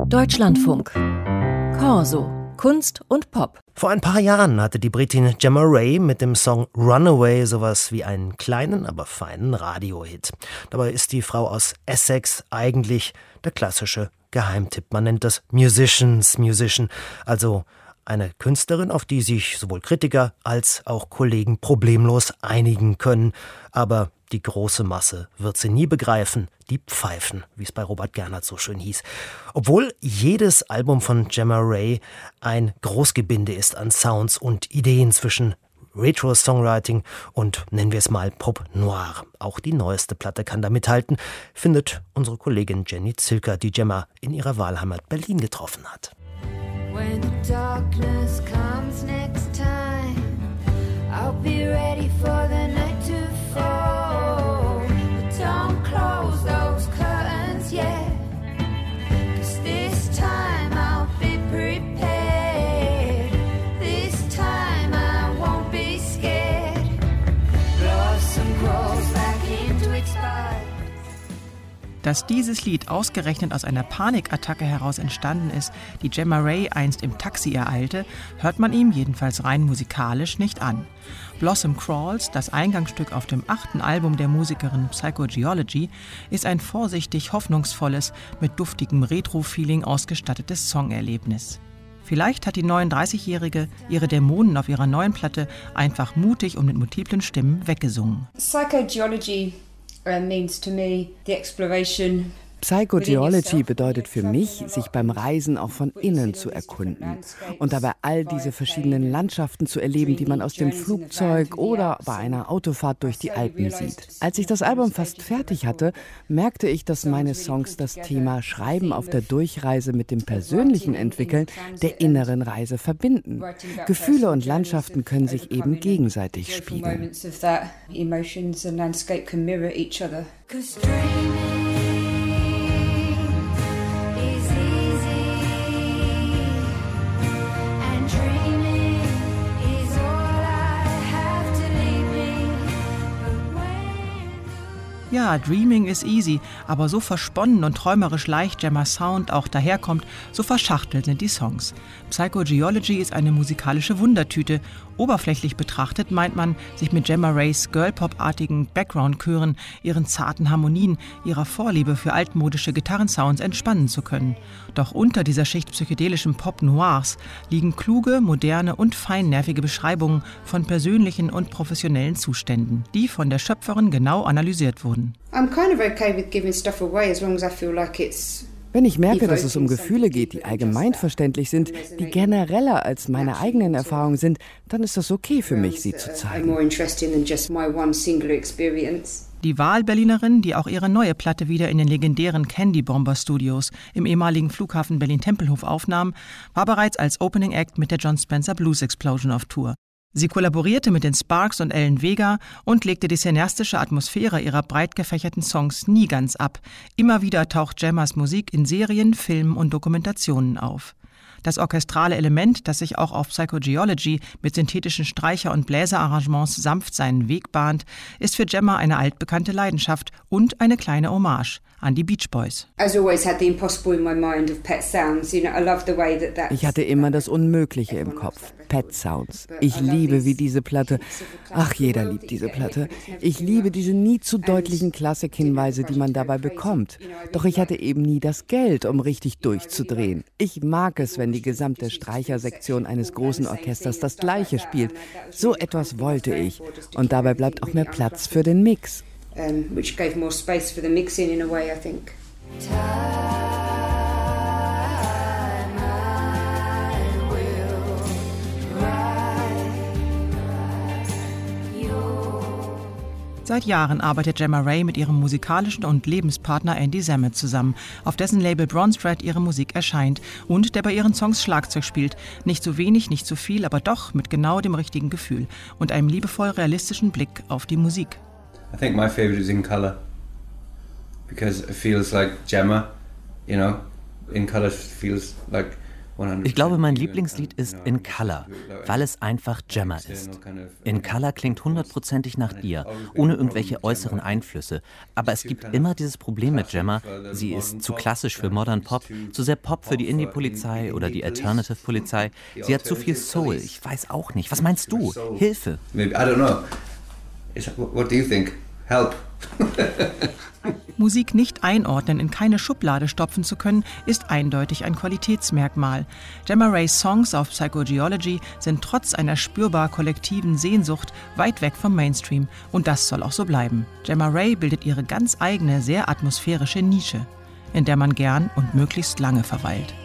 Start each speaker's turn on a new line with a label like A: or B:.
A: Deutschlandfunk. Corso. Kunst und Pop.
B: Vor ein paar Jahren hatte die Britin Gemma Ray mit dem Song Runaway sowas wie einen kleinen, aber feinen Radiohit. Dabei ist die Frau aus Essex eigentlich der klassische Geheimtipp. Man nennt das Musician, also eine Künstlerin, auf die sich sowohl Kritiker als auch Kollegen problemlos einigen können. Aber die große Masse wird sie nie begreifen. Die Pfeifen, wie es bei Robert Gernhardt so schön hieß. Obwohl jedes Album von Gemma Ray ein Großgebinde ist an Sounds und Ideen zwischen Retro-Songwriting und, nennen wir es mal, Pop Noir. Auch die neueste Platte kann da mithalten, findet unsere Kollegin Jenny Zilker, die Gemma in ihrer Wahlheimat Berlin getroffen hat.
C: When darkness comes next time, I'll be ready for the night to fall. But don't close those curtains yet, 'cause this time I'll be prepared. This time I won't be scared. Blossom grows back into its bud.
D: Dass dieses Lied ausgerechnet aus einer Panikattacke heraus entstanden ist, die Gemma Ray einst im Taxi ereilte, hört man ihm jedenfalls rein musikalisch nicht an. Blossom Crawls, das Eingangsstück auf dem 8. Album der Musikerin Psychogeology, ist ein vorsichtig hoffnungsvolles, mit duftigem Retro-Feeling ausgestattetes Songerlebnis. Vielleicht hat die 39-Jährige ihre Dämonen auf ihrer neuen Platte einfach mutig und mit multiplen Stimmen weggesungen.
E: Psychogeology means to me the exploration.
F: Psychogeology bedeutet für mich, sich beim Reisen auch von innen zu erkunden und dabei all diese verschiedenen Landschaften zu erleben, die man aus dem Flugzeug oder bei einer Autofahrt durch die Alpen sieht. Als ich das Album fast fertig hatte, merkte ich, dass meine Songs das Thema Schreiben auf der Durchreise mit dem persönlichen Entwickeln der inneren Reise verbinden. Gefühle und Landschaften können sich eben gegenseitig spiegeln.
D: Ja, Dreaming is easy, aber so versponnen und träumerisch leicht Gemmas Sound auch daherkommt, so verschachtelt sind die Songs. Psychogeology ist eine musikalische Wundertüte. Oberflächlich betrachtet meint man, sich mit Gemma Rays Girlpop-artigen Background-Chören, ihren zarten Harmonien, ihrer Vorliebe für altmodische Gitarrensounds entspannen zu können. Doch unter dieser Schicht psychedelischen Pop-Noirs liegen kluge, moderne und feinnervige Beschreibungen von persönlichen und professionellen Zuständen, die von der Schöpferin genau analysiert wurden.
E: I'm kind of okay with giving stuff away as long as I feel like it's.
F: Wenn ich merke, dass es um Gefühle geht, die allgemeinverständlich sind, die genereller als meine eigenen Erfahrungen sind, dann ist das okay für mich, sie zu zeigen.
D: Die Wahlberlinerin, die auch ihre neue Platte wieder in den legendären Candy Bomber Studios im ehemaligen Flughafen Berlin-Tempelhof aufnahm, war bereits als Opening Act mit der John Spencer Blues Explosion auf Tour. Sie kollaborierte mit den Sparks und Ellen Vega und legte die cineastische Atmosphäre ihrer breit gefächerten Songs nie ganz ab. Immer wieder taucht Gemmas Musik in Serien, Filmen und Dokumentationen auf. Das orchestrale Element, das sich auch auf Psychogeology mit synthetischen Streicher- und Bläserarrangements sanft seinen Weg bahnt, ist für Gemma eine altbekannte Leidenschaft und eine kleine Hommage an die Beach Boys.
F: Ich hatte immer das Unmögliche im Kopf. Pet Sounds. Ich liebe wie diese Platte. Ach, jeder liebt diese Platte. Ich liebe diese nie zu deutlichen Klassik-Hinweise, die man dabei bekommt. Doch ich hatte eben nie das Geld, um richtig durchzudrehen. Ich mag es, wenn die gesamte Streichersektion eines großen Orchesters das Gleiche spielt. So etwas wollte ich. Und dabei bleibt auch mehr Platz für den Mix.
E: Which gave more space for the mixing in a way, I think.
D: Seit Jahren arbeitet Gemma Ray mit ihrem musikalischen und Lebenspartner Andy Sammet zusammen, auf dessen Label Bronze Thread ihre Musik erscheint und der bei ihren Songs Schlagzeug spielt. Nicht zu wenig, nicht zu viel, aber doch mit genau dem richtigen Gefühl und einem liebevoll realistischen Blick auf die Musik.
G: I think my favorite is In Color, because it feels like Gemma, you know. In Color feels like
H: Ich glaube, mein Lieblingslied ist In Color, weil es einfach Gemma ist. In Color klingt 100%ig nach ihr, ohne irgendwelche äußeren Einflüsse. Aber es gibt immer dieses Problem mit Gemma, sie ist zu klassisch für Modern Pop, zu sehr Pop für die Indie-Polizei oder die Alternative-Polizei. Sie hat zu viel Soul, ich weiß auch nicht. Was meinst du? Hilfe!
G: Maybe, I don't know. What do you think? Help!
D: Musik nicht einordnen, in keine Schublade stopfen zu können, ist eindeutig ein Qualitätsmerkmal. Gemma Rays Songs auf Psychogeology sind trotz einer spürbar kollektiven Sehnsucht weit weg vom Mainstream. Und das soll auch so bleiben. Gemma Ray bildet ihre ganz eigene, sehr atmosphärische Nische, in der man gern und möglichst lange verweilt.